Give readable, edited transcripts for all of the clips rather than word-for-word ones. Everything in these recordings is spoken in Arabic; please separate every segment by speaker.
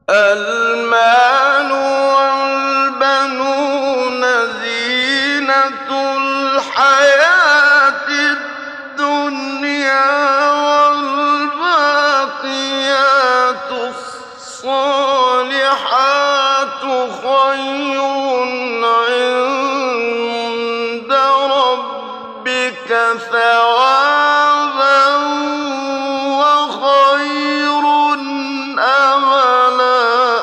Speaker 1: المال والبنون زينة الحياة الدنيا والباقيات الصالحات خير عند ربك ثوابا وخير أملا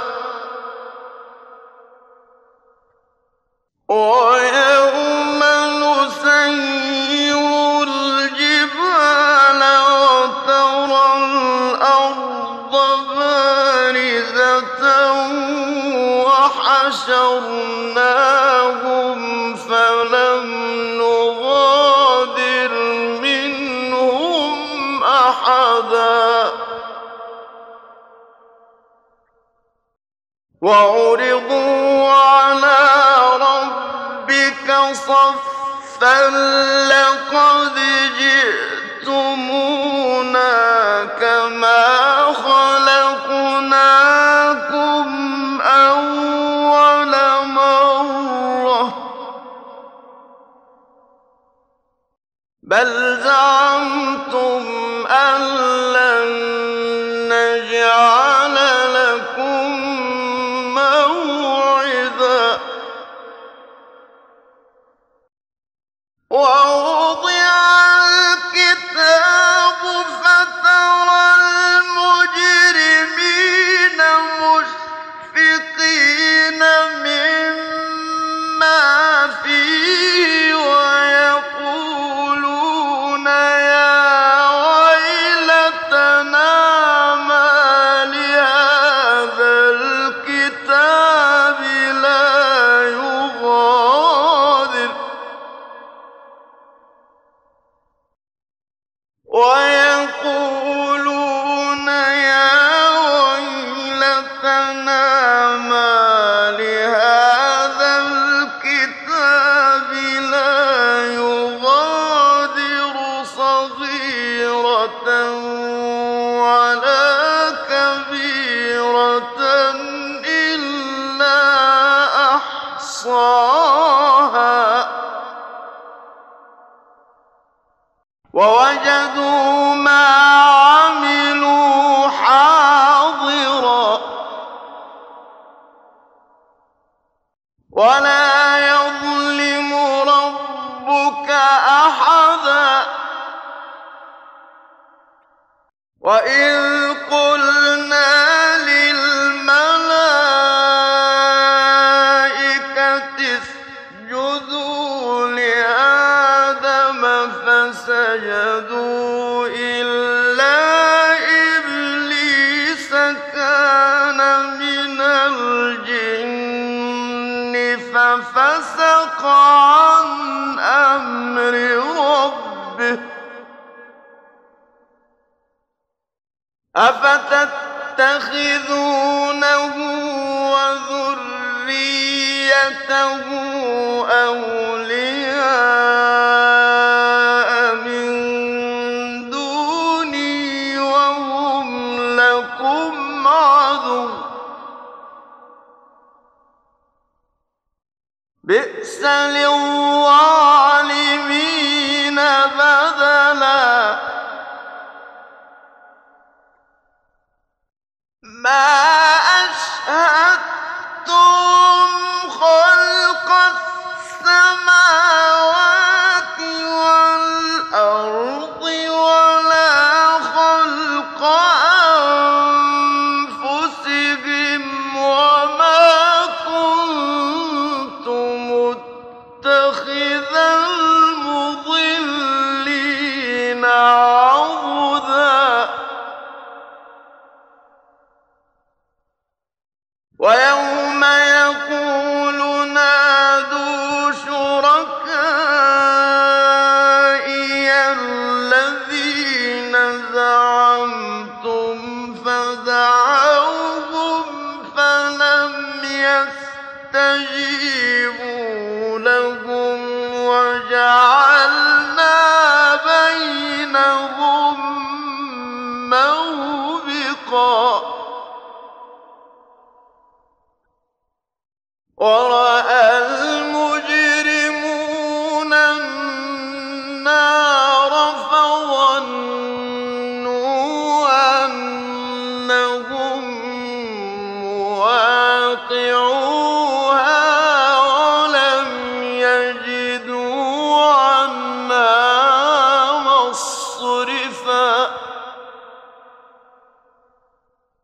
Speaker 1: ويوم نسير الجبال وترى الأرض بارزة وحشرناهم فلم نغادر منهم أحدا وعرضوا على ربك صفا لقد جئتمونا كما خلقناكم أول مرة بل زعمتم أن لن نجعل لكم موعدا ووضع الكتاب فترى المجرمين مشفقين مما فيه ويقولون يا ويلتنا ما لهذا الكتاب لا يغادر ويقولون يا ويلتنا ما لهذا الكتاب لا يغادر صغيرة ولا كبيرة إلا أحصاها ووجدوا ما عملوا حاضرا ولا يظلم ربك أحدا وإذ قلنا للملائكة اسجدوا لآدم فسجدوا إلا إبليس كان من الجن ففسق عن أمر ربه أفتتخذونه وذريته أولياء من دوني وهم لكم عدو بئس للظالمين بدلا ما أشهدتم خلق السماوات والأرض ولا خلق أنفسهم وما كنت متخذ المضلين عضدا ويوم يقول نادوا شركائي الذين زعمتم فدعوهم فلم يستجيبوا لهم وجعلنا بينهم موبقا وَرَأَى الْمُجْرِمُونَ النَّارَ فَظَنُّوا أَنَّهُم مُّوَاقِعُوهَا وَلَمْ يَجِدُوا